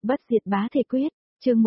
Bất diệt bá thể quyết, chương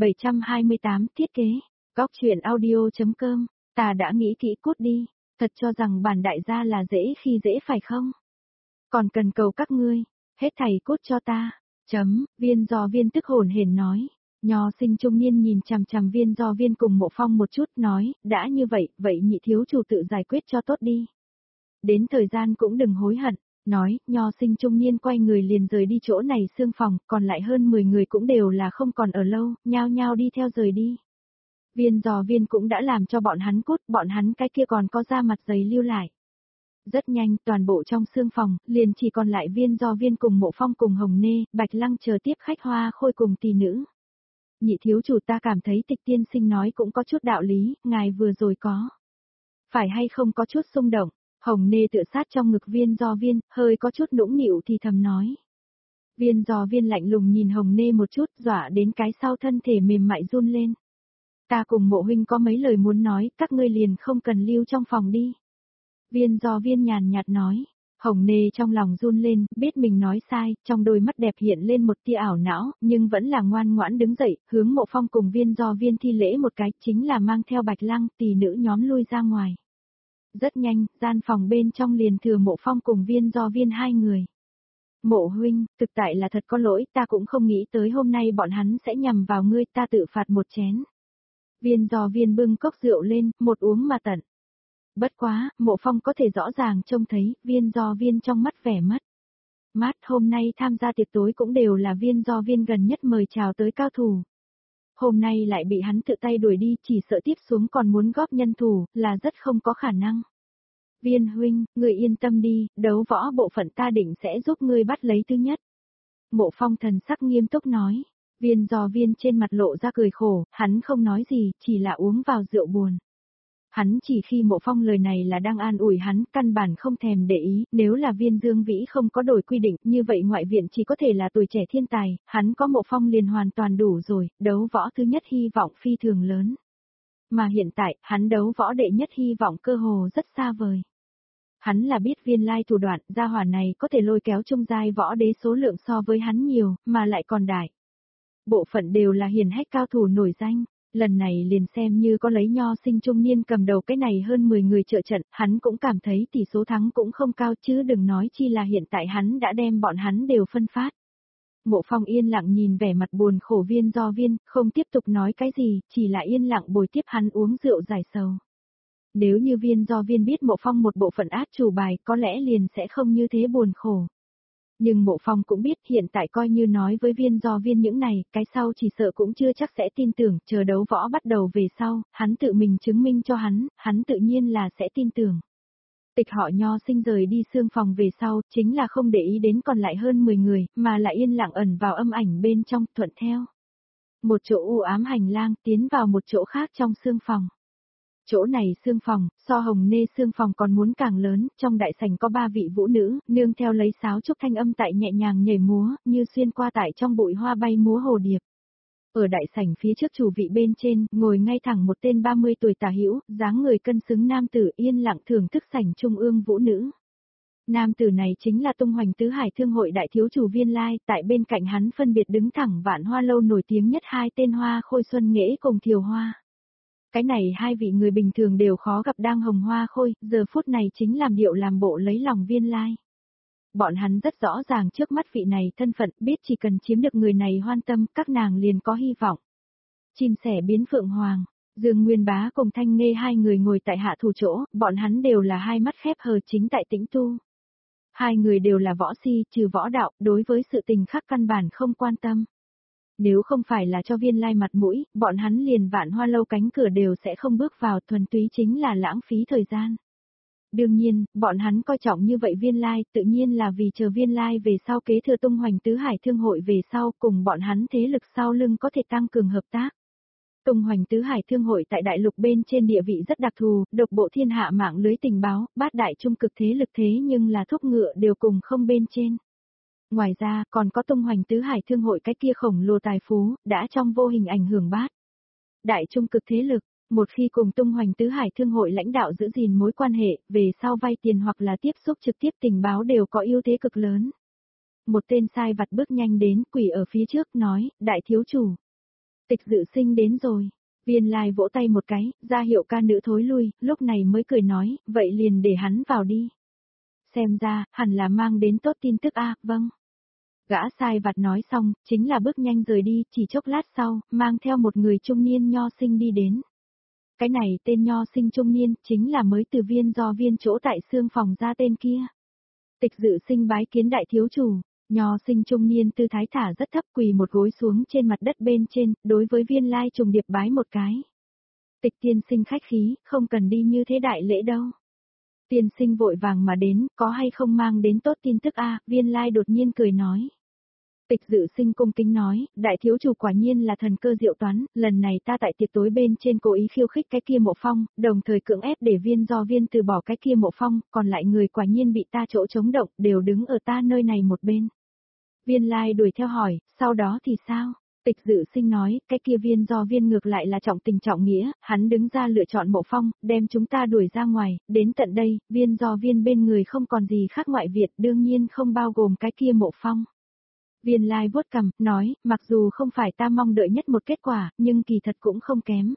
1728 thiết kế, góc chuyện audio.com, ta đã nghĩ kỹ cút đi, thật cho rằng bản đại gia là dễ khi dễ phải không? Còn cần cầu các ngươi, hết thầy cút cho ta, Viên Do Viên tức hồn hển nói. Nho sinh trung niên nhìn chằm chằm Viên Do Viên cùng Mộ Phong một chút nói, đã như vậy, vậy nhị thiếu chủ tự giải quyết cho tốt đi. Đến thời gian cũng đừng hối hận, nói, nho sinh trung niên quay người liền rời đi chỗ này xương phòng, còn lại hơn 10 người cũng đều là không còn ở lâu, nhao nhao đi theo rời đi. Viên Do Viên cũng đã làm cho bọn hắn cút, bọn hắn cái kia còn có da mặt dày lưu lại. Rất nhanh, toàn bộ trong xương phòng, liền chỉ còn lại Viên Do Viên cùng Mộ Phong cùng Hồng Nê, Bạch Lăng chờ tiếp khách Hoa Khôi cùng tỷ nữ. Nhị thiếu chủ ta cảm thấy Tịch tiên sinh nói cũng có chút đạo lý, ngài vừa rồi có. Phải hay không có chút xung động, Hồng Nê tựa sát trong ngực Viên Do Viên, hơi có chút nũng nịu thì thầm nói. Viên Do Viên lạnh lùng nhìn Hồng Nê một chút, dọa đến cái sau thân thể mềm mại run lên. Ta cùng Mộ huynh có mấy lời muốn nói, các ngươi liền không cần lưu trong phòng đi. Viên Do Viên nhàn nhạt nói. Hồng Nê trong lòng run lên, biết mình nói sai, trong đôi mắt đẹp hiện lên một tia ảo não, nhưng vẫn là ngoan ngoãn đứng dậy, hướng Mộ Phong cùng Viên Do Viên thi lễ một cái, chính là mang theo Bạch Lăng, tỷ nữ nhóm lui ra ngoài. Rất nhanh, gian phòng bên trong liền thừa Mộ Phong cùng Viên Do Viên hai người. Mộ huynh, thực tại là thật có lỗi, ta cũng không nghĩ tới hôm nay bọn hắn sẽ nhằm vào ngươi, ta tự phạt một chén. Viên Do Viên bưng cốc rượu lên, một uống mà tận. Bất quá, Mộ Phong có thể rõ ràng trông thấy, Viên Do Viên trong mắt vẻ mất. Mát hôm nay tham gia tiệc tối cũng đều là Viên Do Viên gần nhất mời chào tới cao thủ. Hôm nay lại bị hắn tự tay đuổi đi, chỉ sợ tiếp xuống còn muốn góp nhân thủ, là rất không có khả năng. Viên huynh, người yên tâm đi, đấu võ bộ phận ta định sẽ giúp ngươi bắt lấy thứ nhất. Mộ Phong thần sắc nghiêm túc nói. Viên Do Viên trên mặt lộ ra cười khổ, hắn không nói gì, chỉ là uống vào rượu buồn. Hắn chỉ khi Mộ Phong lời này là đang an ủi hắn, căn bản không thèm để ý, nếu là Viên Dương Vĩ không có đổi quy định, như vậy ngoại viện chỉ có thể là tuổi trẻ thiên tài, hắn có Mộ Phong liền hoàn toàn đủ rồi, đấu võ thứ nhất hy vọng phi thường lớn. Mà hiện tại, hắn đấu võ đệ nhất hy vọng cơ hồ rất xa vời. Hắn là biết Viên Lai thủ đoạn, gia hỏa này có thể lôi kéo trung giai võ đế số lượng so với hắn nhiều, mà lại còn đại. Bộ phận đều là hiển hách cao thủ nổi danh. Lần này liền xem như có lấy nho sinh trung niên cầm đầu cái này hơn 10 người trợ trận, hắn cũng cảm thấy tỷ số thắng cũng không cao chứ đừng nói chi là hiện tại hắn đã đem bọn hắn đều phân phát. Mộ Phong yên lặng nhìn vẻ mặt buồn khổ Viên Do Viên, không tiếp tục nói cái gì, chỉ là yên lặng bồi tiếp hắn uống rượu giải sầu. Nếu như Viên Do Viên biết Mộ Phong một bộ phận át chủ bài có lẽ liền sẽ không như thế buồn khổ. Nhưng Mộ Phong cũng biết hiện tại coi như nói với Viên Do Viên những này, cái sau chỉ sợ cũng chưa chắc sẽ tin tưởng, chờ đấu võ bắt đầu về sau, hắn tự mình chứng minh cho hắn tự nhiên là sẽ tin tưởng. Tịch họ Nho sinh rời đi xương phòng về sau, chính là không để ý đến còn lại hơn 10 người, mà lại yên lặng ẩn vào âm ảnh bên trong, thuận theo. Một chỗ u ám hành lang tiến vào một chỗ khác trong xương phòng. Chỗ này xương phòng, so Hồng Nê xương phòng còn muốn càng lớn, trong đại sảnh có 3 vị vũ nữ, nương theo lấy sáo trúc thanh âm tại nhẹ nhàng nhảy múa, như xuyên qua tại trong bụi hoa bay múa hồ điệp. Ở đại sảnh phía trước chủ vị bên trên, ngồi ngay thẳng một tên 30 tuổi tả hữu, dáng người cân xứng nam tử yên lặng thưởng thức sảnh trung ương vũ nữ. Nam tử này chính là tung hoành tứ hải thương hội đại thiếu chủ Viên Lai, tại bên cạnh hắn phân biệt đứng thẳng Vạn Hoa lâu nổi tiếng nhất hai tên Hoa Khôi Xuân Nghễ cùng Thiều Hoa. Cái này hai vị người bình thường đều khó gặp đang hồng hoa khôi, giờ phút này chính làm điệu làm bộ lấy lòng Viên Lai. Bọn hắn rất rõ ràng trước mắt vị này thân phận, biết chỉ cần chiếm được người này hoan tâm, các nàng liền có hy vọng. Chim sẻ biến phượng hoàng, Dương Nguyên Bá cùng Thanh Nghê hai người ngồi tại hạ thủ chỗ, bọn hắn đều là hai mắt khép hờ chính tại tĩnh tu. Hai người đều là võ si, trừ võ đạo, đối với sự tình khác căn bản không quan tâm. Nếu không phải là cho Viên Lai mặt mũi, bọn hắn liền Vạn Hoa lâu cánh cửa đều sẽ không bước vào, thuần túy chính là lãng phí thời gian. Đương nhiên, bọn hắn coi trọng như vậy Viên Lai, tự nhiên là vì chờ Viên Lai về sau kế thừa tung hoành tứ hải thương hội về sau, cùng bọn hắn thế lực sau lưng có thể tăng cường hợp tác. Tung hoành tứ hải thương hội tại đại lục bên trên địa vị rất đặc thù, độc bộ thiên hạ mạng lưới tình báo, bát đại trung cực thế lực thế nhưng là thúc ngựa đều cùng không bên trên. Ngoài ra, còn có tung hoành tứ hải thương hội cái kia khổng lồ tài phú, đã trong vô hình ảnh hưởng bát đại trung cực thế lực, một khi cùng tung hoành tứ hải thương hội lãnh đạo giữ gìn mối quan hệ, về sau vay tiền hoặc là tiếp xúc trực tiếp tình báo đều có ưu thế cực lớn. một tên sai vặt bước nhanh đến, quỳ ở phía trước, nói, đại thiếu chủ. Tịch Dự Sinh đến rồi. Viên Lai vỗ tay một cái, ra hiệu ca nữ thối lui, lúc này mới cười nói, vậy liền để hắn vào đi. Xem ra, hẳn là mang đến tốt tin tức a, vâng. Gã sai vặt nói xong, chính là bước nhanh rời đi, chỉ chốc lát sau, mang theo một người trung niên nho sinh đi đến. Cái này tên nho sinh trung niên, chính là mới từ Viên Do Viên chỗ tại xương phòng ra tên kia. Tịch Dự Sinh bái kiến đại thiếu chủ, nho sinh trung niên tư thái thả rất thấp, quỳ một gối xuống trên mặt đất bên trên, đối với Viên Lai trùng điệp bái một cái. Tịch tiên sinh khách khí, không cần đi như thế đại lễ đâu. Tiên sinh vội vàng mà đến, có hay không mang đến tốt tin tức a? Viên Lai đột nhiên cười nói. Tịch Dự Sinh cung kính nói, đại thiếu chủ quả nhiên là thần cơ diệu toán, lần này ta tại tiệc tối bên trên cố ý khiêu khích cái kia Mộ Phong, đồng thời cưỡng ép để Viên Do Viên từ bỏ cái kia Mộ Phong, còn lại người quả nhiên bị ta chỗ chống động, đều đứng ở ta nơi này một bên. Viên Lai đuổi theo hỏi, sau đó thì sao? Tịch Dự Sinh nói, cái kia Viên Do Viên ngược lại là trọng tình trọng nghĩa, hắn đứng ra lựa chọn Mộ Phong, đem chúng ta đuổi ra ngoài, đến tận đây, Viên Do Viên bên người không còn gì khác ngoại Việt, đương nhiên không bao gồm cái kia Mộ Phong. Viên Lai vuốt cằm, nói, mặc dù không phải ta mong đợi nhất một kết quả, nhưng kỳ thật cũng không kém.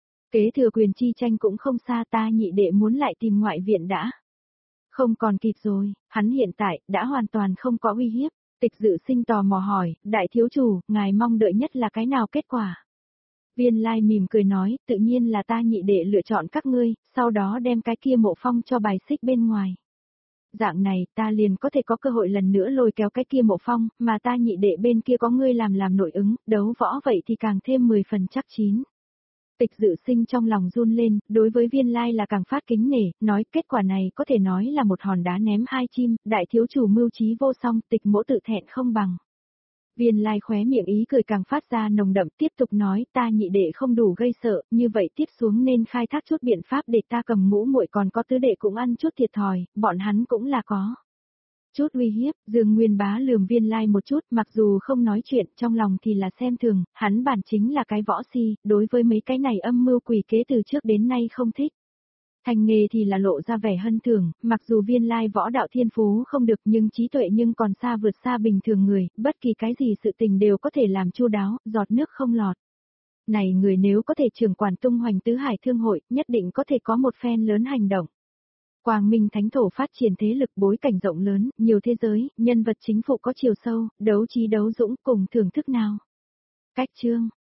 Kế thừa quyền chi tranh cũng không xa, ta nhị đệ muốn lại tìm ngoại viện đã. Không còn kịp rồi, hắn hiện tại, đã hoàn toàn không có uy hiếp. Tịch Dự Sinh tò mò hỏi, đại thiếu chủ, ngài mong đợi nhất là cái nào kết quả? Viên Lai mỉm cười nói, tự nhiên là ta nhị đệ lựa chọn các ngươi, sau đó đem cái kia Mộ Phong cho bài xích bên ngoài. Dạng này, ta liền có thể có cơ hội lần nữa lôi kéo cái kia Mộ Phong, mà ta nhị đệ bên kia có ngươi làm nội ứng, đấu võ vậy thì càng thêm 10 phần chắc chín. Tịch Dự Sinh trong lòng run lên, đối với Viên Lai là càng phát kính nể, nói kết quả này có thể nói là một hòn đá ném hai chim, đại thiếu chủ mưu trí vô song, tịch mỗ tự thẹn không bằng. Viên Lai khóe miệng ý cười càng phát ra nồng đậm, tiếp tục nói, ta nhị đệ không đủ gây sợ, như vậy tiếp xuống nên khai thác chút biện pháp để ta cầm ngũ muội, còn có tứ đệ cũng ăn chút thiệt thòi, bọn hắn cũng là có chút uy hiếp. Dương Nguyên Bá lườm Viên Lai một chút, mặc dù không nói chuyện, trong lòng thì là xem thường, hắn bản chính là cái võ si, đối với mấy cái này âm mưu quỷ kế từ trước đến nay không thích. Thành nghề thì là lộ ra vẻ hân thường, mặc dù Viên Lai võ đạo thiên phú không được nhưng trí tuệ nhưng còn xa vượt xa bình thường người, bất kỳ cái gì sự tình đều có thể làm chu đáo, giọt nước không lọt. Này người nếu có thể trưởng quản tung hoành tứ hải thương hội, nhất định có thể có một phen lớn hành động. Quang Minh Thánh Thổ phát triển thế lực bối cảnh rộng lớn, nhiều thế giới, nhân vật chính phụ có chiều sâu, đấu trí đấu dũng cùng thưởng thức nào. Cách chương